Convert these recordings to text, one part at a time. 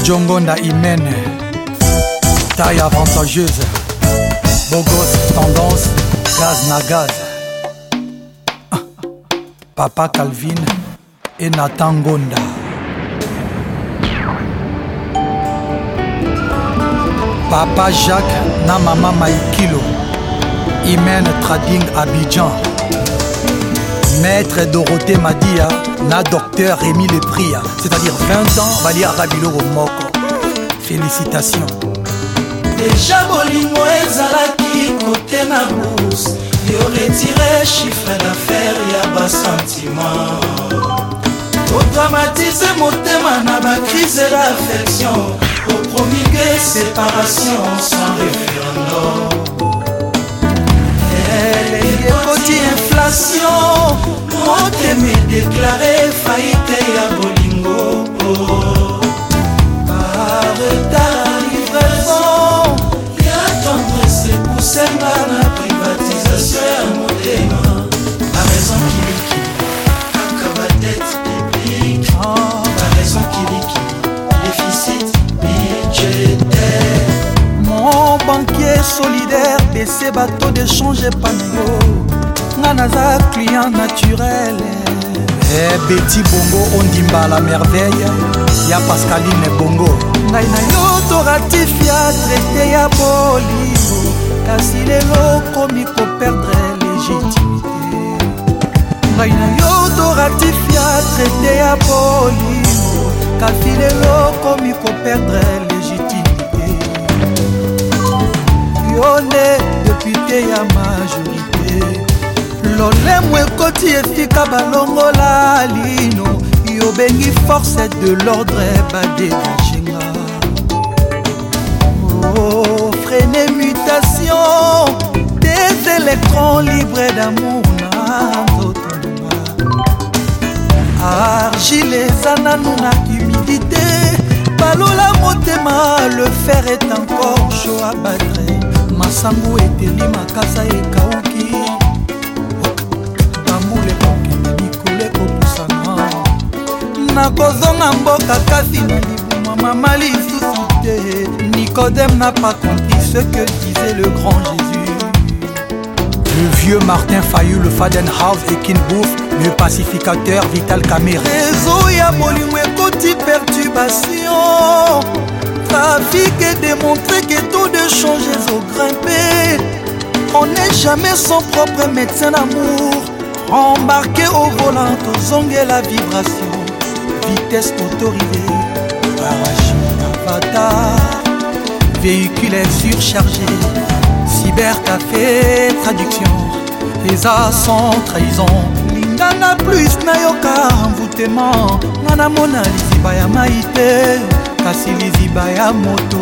Jojo Ngonda Imene, taille avantageuse, beau gosse, tendance, gaz na gaz. Papa Calvin et Nathan Ngonda. Papa Jacques na Mama Maïkilo, Imene Trading Abidjan. Maître Dorothée Madia na docteur Rémi Lepria, c'est-à-dire 20 ans, Vali Arabilo Moko. Félicitations. Déjà bolingo ezalaki côté na bourse, yo retiré chiffre d'affaires ya bas sentiment. Au dramatiser motema na ba crise d'affection, au promulguer séparation sans référendum. Côté inflation, motema déclaré faillite ya bolingo. Par retard livraison, ya tendresse poussenga na privatisation ya motema. La raison qui akaba dette publique, la raison qui déficit budgétaire. Mon banquier solidaire baissé bateau d'échange panneau. Nanaza client naturel. Betty Bongo Ondimba la merveille. Ya Pascaline Bongo. Ngai na yo to ratifia traité ya bolingo. Kasi lelo komi ko perdre légitimité. Ngai na yo to ratifia traité ya bolingo. Kasi lelo komi ko perdre légitimité. Yo ne député ya majorité. Lolemo ekoti efika balongola lino. Yo bengi force de l'ordre badégagenga. Oh, freiner mutation des électrons libres d'amour na nzotonga. Argile ezananu na humidité. Balola motema, le fer est encore chaud à battre. Masangu eteli makasa ekauki. Bamule kokende mikole kopusana. Nakozonga mboka kasi na libuma mama lisusu te. Nicodème n'a pas compris ce que disait le grand Jésus. Le vieux Martin Fayou, le Fadenhouse et Kinbouf, le pacificateur Vital Kamere. Réseau ya bolingo ekoti perturbation. Trafic est démontré que taux de change ont grimpé. On n'est jamais son propre médecin d'amour. Embarqué au volant, tozonge la vibration. Vitesse autorisée, parachute avatar. Véhicule surchargé, cybercafé, traduction. Eza sans trahison. Lingana plus nayoka envoûtement. Nana mona liziba ya maïté. Kasi liziba ya moto.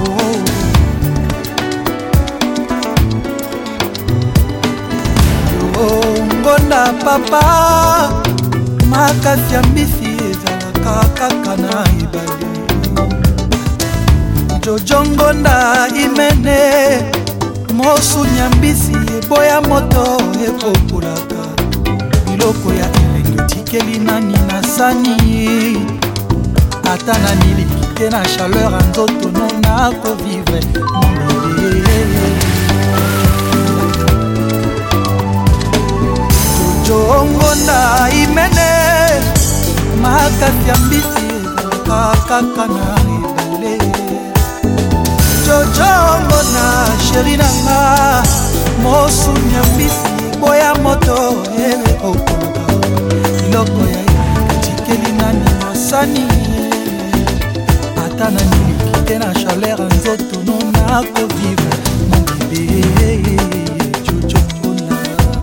Ngonda papa makasi ya mbisi ezalaka kaka na ebale. Jojo Ngonda Imene mosuni ya mbisi eboya moto ekokulaka. Biloko ya elengi otikeli nani na sani. Ata na miliki te na chaleur ya nzoto nona kovivre mondele. Jojo Ngonda Imene makasi ya mbisi ezalaka kaka na ebale. Jojo Ngonda sheri nanga mosuni ya mbisi boya moto ekokolaka. Biloko ya etikeli nani na sani. Ata na miliki te na chaleur ya nzoto nona kovivre mondele. Jojo Ngonda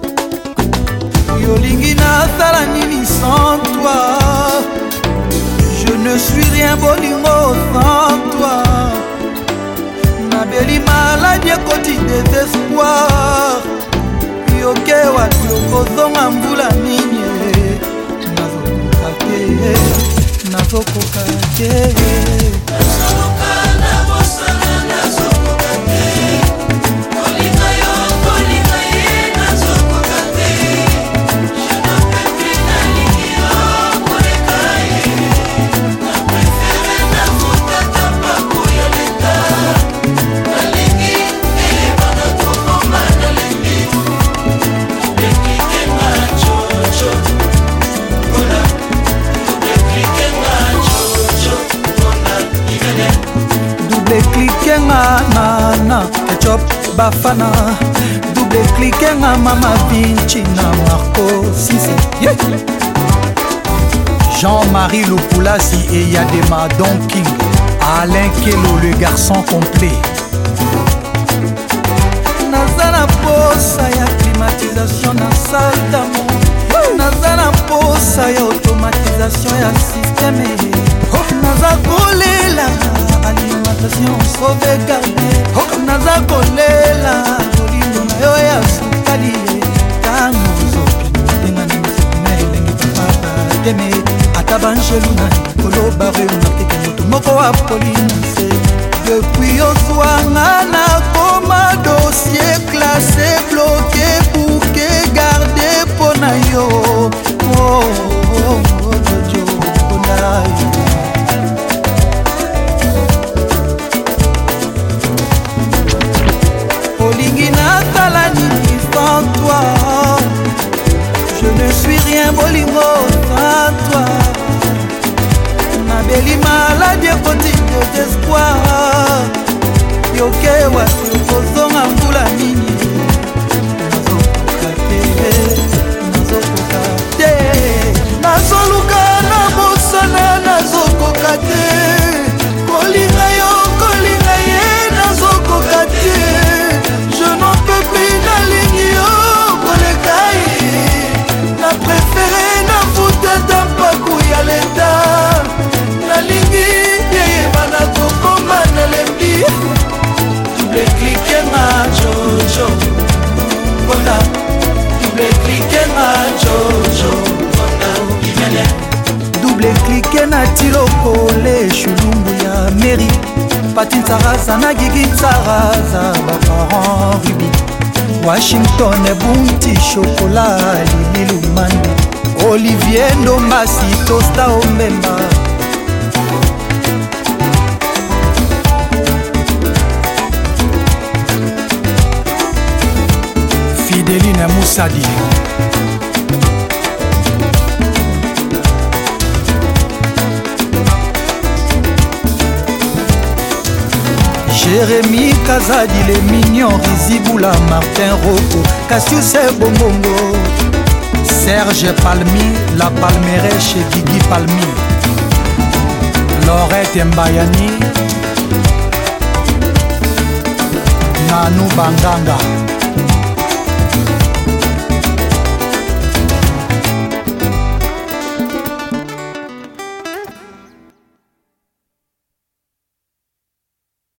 yolingi nasala nini sans toi. Je ne suis rien bolingo sans toi. Nabeli maladie ekoti désespoir. Yokewa yokozonga mbula nini. Nazokoka te, nazokoka te. Nazokoka Bafana double cliquer nga Mama Vinci na Marco Sisi yeah. Jean-Marie Lupulasi et Yadema Don King, Alain Kelo le garçon complet. Naza na posa ya climatisation na salle d'amour, naza na posa ya automatisation ya système, naza kolela alimentation sauvegarde, naza kolela bolingo na yo ya sukali tango zopinga na misime elengi papa teme ata banjelu na likolo baremarke moto moko apolinise depuis ozwanga na koma dossier classé bloqué bouqué gardé mpo na yo jojo mpona yo olingi natala nini sans toi. Je ne suis rien bolingo sans toi. Nabeli maladie continue de désespoir. Yoke wasi okozonga mbula nini. Nazokoka te nazoluka na bosana nazokoka te kolinga yo kolinga ye nazokoka te. Je n'en peux plus nalingi yo koleka ye. Na préféré na futa tampaku ya leta nalingi yeyeba na kokoma na lembi double clique ma jojo bona double clique ma jojo bona imele double clique na tilokole shulumbu ya meri Patin Saraza na Gigi Saraza baparent Ruby Washington Bunti Chocolat Lili Lumande Olivier Ndombasi Tosta Omemba Fideline Moussadi Jérémy Kazadi, les mignons, Riziboula, Martin Rocco, Cassius Bongongo, Serge Palmi, la Palmeraie chez Guigui Palmi, Laurette Mbayani, Nanou Banganga.